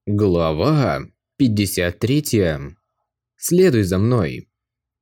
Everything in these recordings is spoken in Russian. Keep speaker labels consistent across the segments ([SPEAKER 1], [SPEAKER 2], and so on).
[SPEAKER 1] Глава 53. Следуй за мной.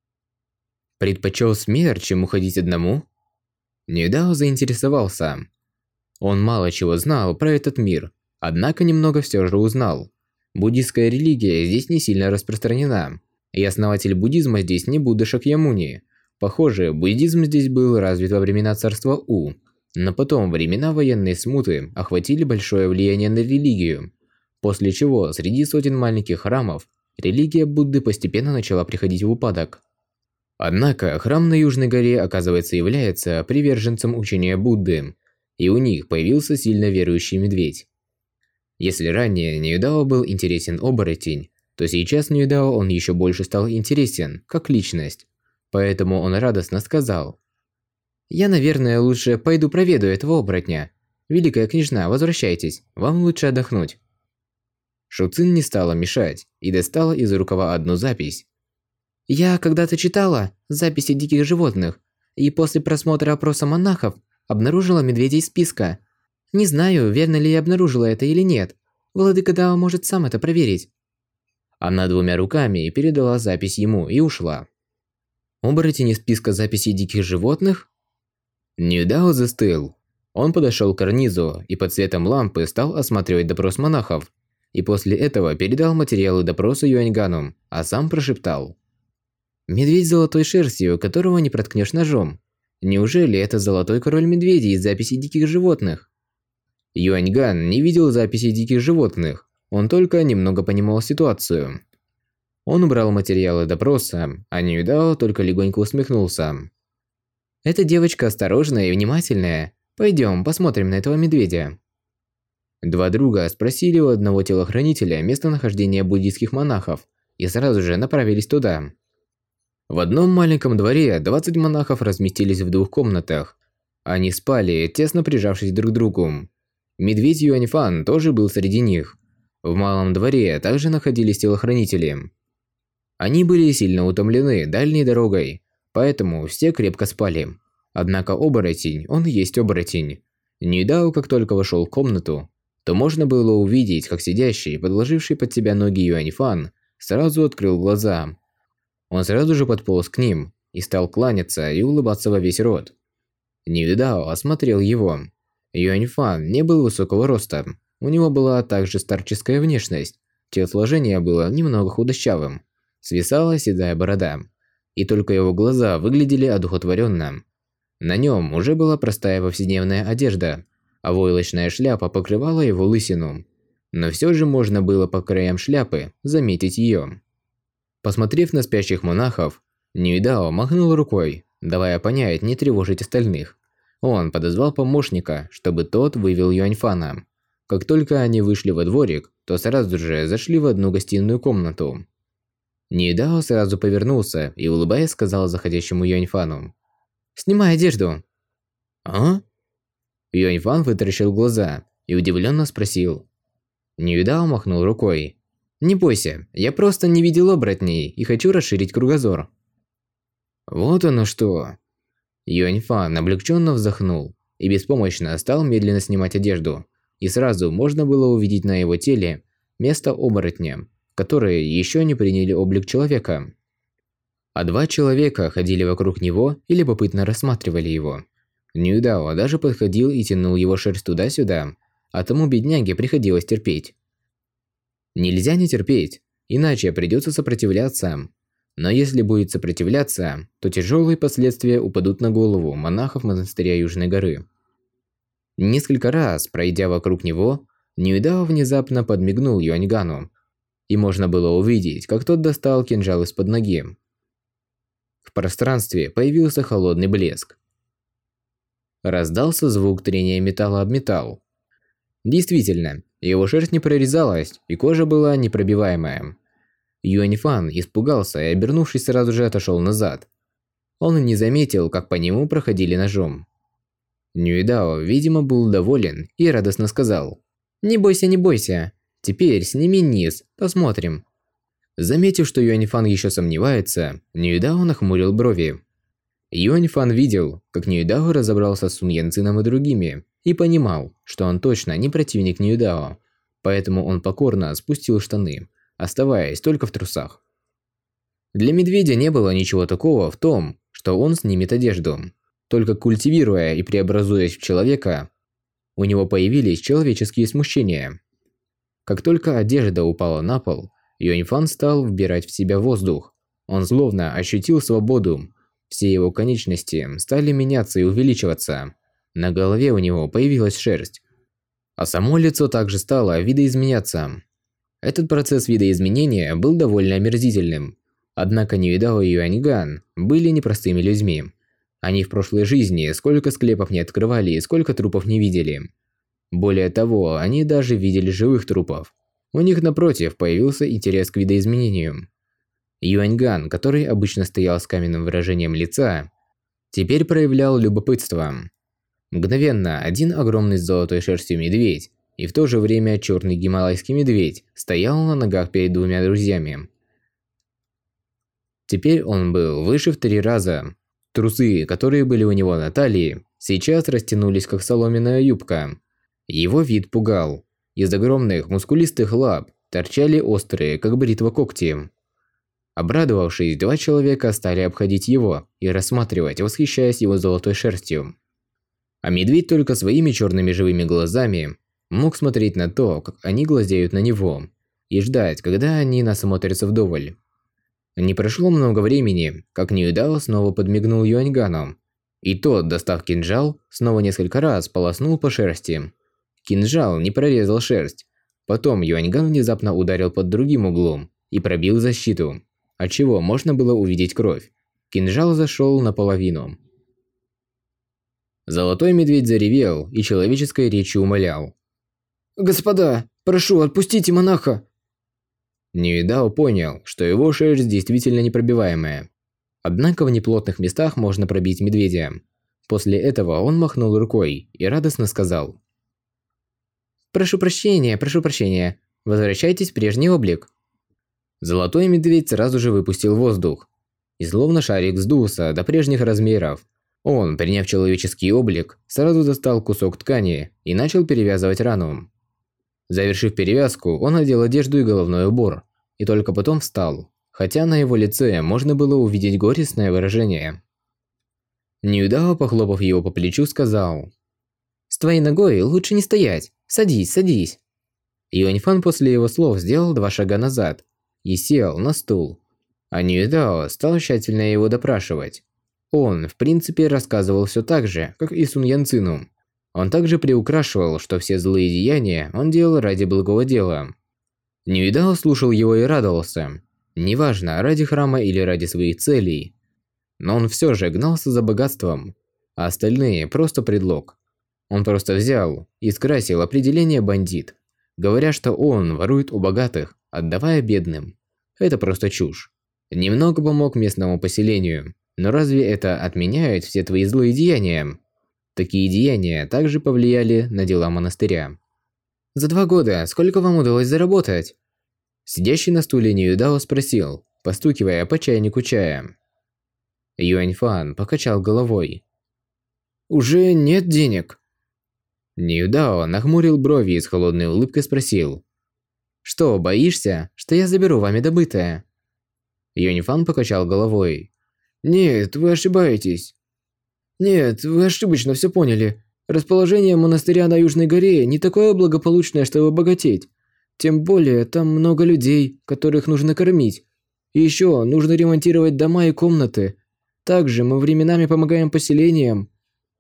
[SPEAKER 1] Предпочел смерть, чем уходить одному? Нидао заинтересовался. Он мало чего знал про этот мир, однако немного все же узнал. Буддийская религия здесь не сильно распространена, и основатель буддизма здесь не Будда Шакьямуни. Похоже, буддизм здесь был развит во времена царства У, но потом времена военной смуты охватили большое влияние на религию. После чего среди сотен маленьких храмов религия Будды постепенно начала приходить в упадок. Однако храм на Южной горе, оказывается, является приверженцем учения Будды, и у них появился сильно верующий медведь. Если ранее Ньюдао был интересен оборотень, то сейчас Ньюдао он еще больше стал интересен, как личность. Поэтому он радостно сказал: «Я, наверное, лучше пойду проведу этого оборотня. Великая княжна, возвращайтесь, вам лучше отдохнуть». Шуцин не стала мешать и достала из рукава одну запись. «Я когда-то читала записи диких животных, и после просмотра опроса монахов обнаружила медведя из списка. Не знаю, верно ли я обнаружила это или нет. Владыка Дао может сам это проверить». Она двумя руками передала запись ему и ушла. Оборотень из списка записей диких животных? Ньюдао застыл. Он подошел к карнизу и под светом лампы стал осматривать допрос монахов. И после этого передал материалы допроса Юаньгану, а сам прошептал: «Медведь с золотой шерстью, которого не проткнешь ножом. Неужели это золотой король медведей из записей диких животных?» Юаньган не видел записей диких животных, он только немного понимал ситуацию. Он убрал материалы допроса, а Ньюдао только легонько усмехнулся. «Эта девочка осторожная и внимательная. Пойдем, посмотрим на этого медведя». Два друга спросили у одного телохранителя местонахождение буддийских монахов и сразу же направились туда. В одном маленьком дворе 20 монахов разместились в двух комнатах. Они спали, тесно прижавшись друг к другу. Медведь Юаньфан тоже был среди них. В малом дворе также находились телохранители. Они были сильно утомлены дальней дорогой, поэтому все крепко спали. Однако оборотень, он и есть оборотень. Ньюдао, как только вошел в комнату, то можно было увидеть, как сидящий, подложивший под себя ноги Юаньфан, сразу открыл глаза. Он сразу же подполз к ним и стал кланяться и улыбаться во весь рот. Ньюдао осмотрел его. Юаньфан не был высокого роста, у него была также старческая внешность, телосложение было немного худощавым, свисала седая борода, и только его глаза выглядели одухотворенно. На нем уже была простая повседневная одежда, а войлочная шляпа покрывала его лысину. Но все же можно было по краям шляпы заметить ее. Посмотрев на спящих монахов, Ньюдао махнул рукой, давая понять не тревожить остальных. Он подозвал помощника, чтобы тот вывел Юаньфана. Как только они вышли во дворик, то сразу же зашли в одну гостиную комнату. Ньюдао сразу повернулся и, улыбаясь, сказал заходящему Юаньфану: «Снимай одежду». «А?» Юаньфан вытаращил глаза и удивленно спросил. Ньюдао махнул рукой. «Не бойся, я просто не видел оборотней и хочу расширить кругозор». «Вот оно что!» Юаньфан облегченно вздохнул и беспомощно стал медленно снимать одежду, и сразу можно было увидеть на его теле место оборотня, которые еще не приняли облик человека. А два человека ходили вокруг него и любопытно рассматривали его. Ньюдао даже подходил и тянул его шерсть туда-сюда, а тому бедняге приходилось терпеть. Нельзя не терпеть, иначе придется сопротивляться. Но если будет сопротивляться, то тяжелые последствия упадут на голову монахов монастыря Южной горы. Несколько раз, пройдя вокруг него, Ньюдао внезапно подмигнул Юаньгану, и можно было увидеть, как тот достал кинжал из-под ноги. В пространстве появился холодный блеск. Раздался звук трения металла об металл. Действительно, его шерсть не прорезалась, и кожа была непробиваемая. Юаньфан испугался и, обернувшись, сразу же отошел назад. Он не заметил, как по нему проходили ножом. Ньюдао, видимо, был доволен и радостно сказал: «Не бойся, не бойся. Теперь сними низ, посмотрим». Заметив, что Юаньфан еще сомневается, Ньюдао нахмурил брови. Юаньфан видел, как Ньюдао разобрался с Сунь Янцином и другими, и понимал, что он точно не противник Ньюдао. поэтому он покорно спустил штаны, оставаясь только в трусах. Для медведя не было ничего такого в том, что он снимет одежду. Только культивируя и преобразуясь в человека, у него появились человеческие смущения. Как только одежда упала на пол, Юаньфан стал вбирать в себя воздух. Он словно ощутил свободу. Все его конечности стали меняться и увеличиваться. На голове у него появилась шерсть. А само лицо также стало видоизменяться. Этот процесс видоизменения был довольно омерзительным. Однако Ньюдао и Юаньган были непростыми людьми. Они в прошлой жизни сколько склепов не открывали и сколько трупов не видели. Более того, они даже видели живых трупов. У них, напротив, появился интерес к видоизменению. Юаньган, который обычно стоял с каменным выражением лица, теперь проявлял любопытство. Мгновенно один огромный с золотой шерстью медведь и в то же время черный гималайский медведь стоял на ногах перед двумя друзьями. Теперь он был выше в 3 раза. Трусы, которые были у него на талии, сейчас растянулись как соломенная юбка. Его вид пугал. Из огромных мускулистых лап торчали острые, как бритва, когти. Обрадовавшись, 2 человека стали обходить его и рассматривать, восхищаясь его золотой шерстью. А медведь только своими черными живыми глазами мог смотреть на то, как они глазеют на него, и ждать, когда они насмотрятся вдоволь. Не прошло много времени, как Ньюдао снова подмигнул Юаньгану, и тот, достав кинжал, снова несколько раз полоснул по шерсти. Кинжал не прорезал шерсть. Потом Юаньган внезапно ударил под другим углом и пробил защиту, отчего можно было увидеть кровь. Кинжал зашел наполовину. Золотой медведь заревел и человеческой речью умолял: «Господа, прошу, отпустите монаха!» Ньюдао понял, что его шерсть действительно непробиваемая. Однако в неплотных местах можно пробить медведя. После этого он махнул рукой и радостно сказал: прошу прощения, возвращайтесь в прежний облик». Золотой медведь сразу же выпустил воздух, и словно шарик сдулся до прежних размеров. Он, приняв человеческий облик, сразу достал кусок ткани и начал перевязывать рану. Завершив перевязку, он надел одежду и головной убор, и только потом встал, хотя на его лице можно было увидеть горестное выражение. Ньюдао, похлопав его по плечу, сказал: «С твоей ногой лучше не стоять, садись, садись». Юаньфан после его слов сделал 2 шага назад и сел на стул, а Ньюдао стал тщательно его допрашивать. Он, в принципе, рассказывал все так же, как и Сун Янцину. Он также приукрашивал, что все злые деяния он делал ради благого дела. Ньюдао слушал его и радовался. Неважно, ради храма или ради своих целей. Но он все же гнался за богатством, а остальные просто предлог. Он просто взял и скрасил определение бандит, говоря, что он ворует у богатых, отдавая бедным. Это просто чушь. Немного помог местному поселению, но разве это отменяет все твои злые деяния? Такие деяния также повлияли на дела монастыря. «За 2 года сколько вам удалось заработать?» Сидящий на стуле Ньюдао спросил, постукивая по чайнику чая. Юаньфан покачал головой. «Уже нет денег». Ньюдао нахмурил брови и с холодной улыбкой спросил: «Что, боишься, что я заберу вами добытое?» Юаньфан покачал головой. «Нет, вы ошибаетесь. Нет, вы ошибочно все поняли. Расположение монастыря на Южной горе не такое благополучное, чтобы богатеть. Тем более, там много людей, которых нужно кормить. И еще нужно ремонтировать дома и комнаты. Также мы временами помогаем поселениям.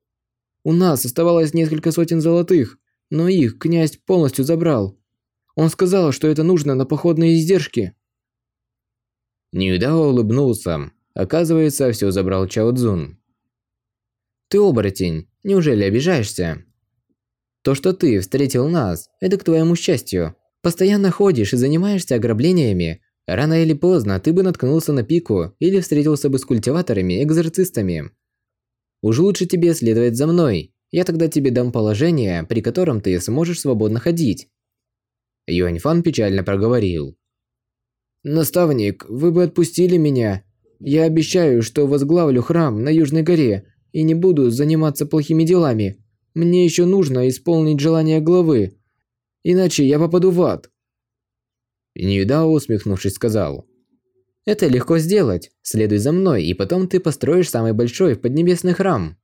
[SPEAKER 1] У нас оставалось несколько сотен золотых, но их князь полностью забрал. Он сказал, что это нужно на походные издержки». Ньюдао улыбнулся. Оказывается, все забрал Чао Цзун. «Ты оборотень, неужели обижаешься? То, что ты встретил нас, это к твоему счастью. Постоянно ходишь и занимаешься ограблениями. Рано или поздно ты бы наткнулся на пику или встретился бы с культиваторами-экзорцистами. Уж лучше тебе следовать за мной. Я тогда тебе дам положение, при котором ты сможешь свободно ходить». Юаньфан печально проговорил: «Наставник, вы бы отпустили меня. Я обещаю, что возглавлю храм на Южной горе и не буду заниматься плохими делами. Мне еще нужно исполнить желание главы.
[SPEAKER 2] иначе я попаду в ад.
[SPEAKER 1] Ньюдао, усмехнувшись, сказал: «Это легко сделать. Следуй за мной, и потом ты построишь самый большой поднебесный храм».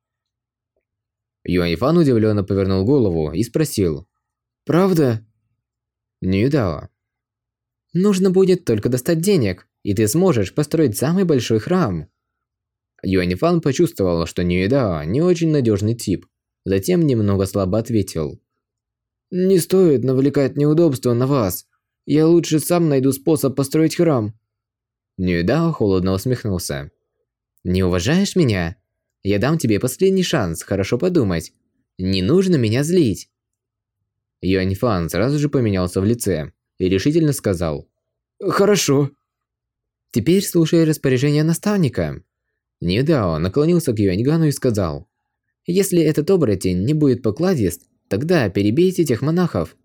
[SPEAKER 1] Юаньфан удивленно повернул голову и спросил:
[SPEAKER 2] Правда?
[SPEAKER 1] «Ньюдао, нужно будет только достать денег, и ты сможешь построить самый большой храм». Юаньфан почувствовал, что Ньюдао не очень надежный тип. Затем немного слабо ответил:
[SPEAKER 2] Не стоит навлекать неудобства на вас. Я лучше сам найду способ построить храм.
[SPEAKER 1] Ньюдао холодно усмехнулся. «Не уважаешь меня? Я дам тебе последний шанс хорошо подумать. Не нужно меня злить». Юаньфан сразу же поменялся в лице и решительно сказал:
[SPEAKER 2] Хорошо.
[SPEAKER 1] «Теперь слушай распоряжение наставника». Ньюдао наклонился к Юаньгану и сказал: «Если этот оборотень не будет покладист, тогда перебейте тех монахов».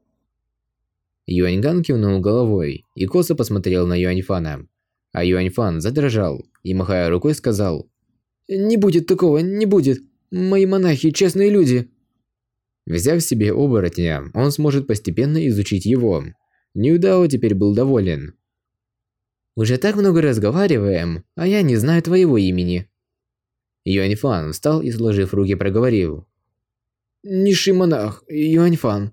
[SPEAKER 1] Юаньган кивнул головой и косо посмотрел на Юаньфана. А Юаньфан задрожал и, махая рукой, сказал:
[SPEAKER 2] Не будет такого, не будет. Мои монахи честные люди.
[SPEAKER 1] Взяв себе оборотня, он сможет постепенно изучить его. Ньюдао теперь был доволен. «Уже так много разговариваем, а я не знаю твоего имени». Юаньфан встал и, сложив руки, проговорил:
[SPEAKER 2] Низший монах, Юаньфан.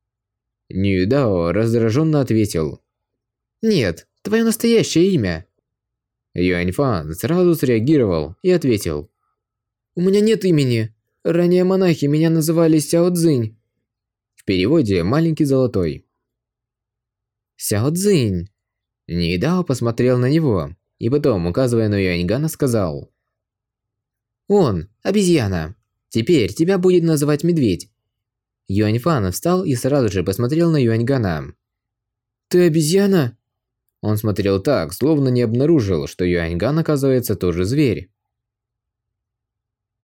[SPEAKER 1] Ньюдао раздраженно ответил: «Нет, твое настоящее имя». Юаньфан сразу среагировал и ответил:
[SPEAKER 2] У меня нет имени. Ранее монахи меня называли Сяо Цзинь.
[SPEAKER 1] в переводе «маленький золотой». «Сяо Цзинь». Ньюдао посмотрел на него и потом, указывая на Юаньгана, сказал: «Он, обезьяна. Теперь тебя будет называть медведь». Юаньфан встал и сразу же посмотрел на Юаньгана.
[SPEAKER 2] Ты обезьяна?
[SPEAKER 1] Он смотрел так, словно не обнаружил, что Юаньган, оказывается, тоже зверь.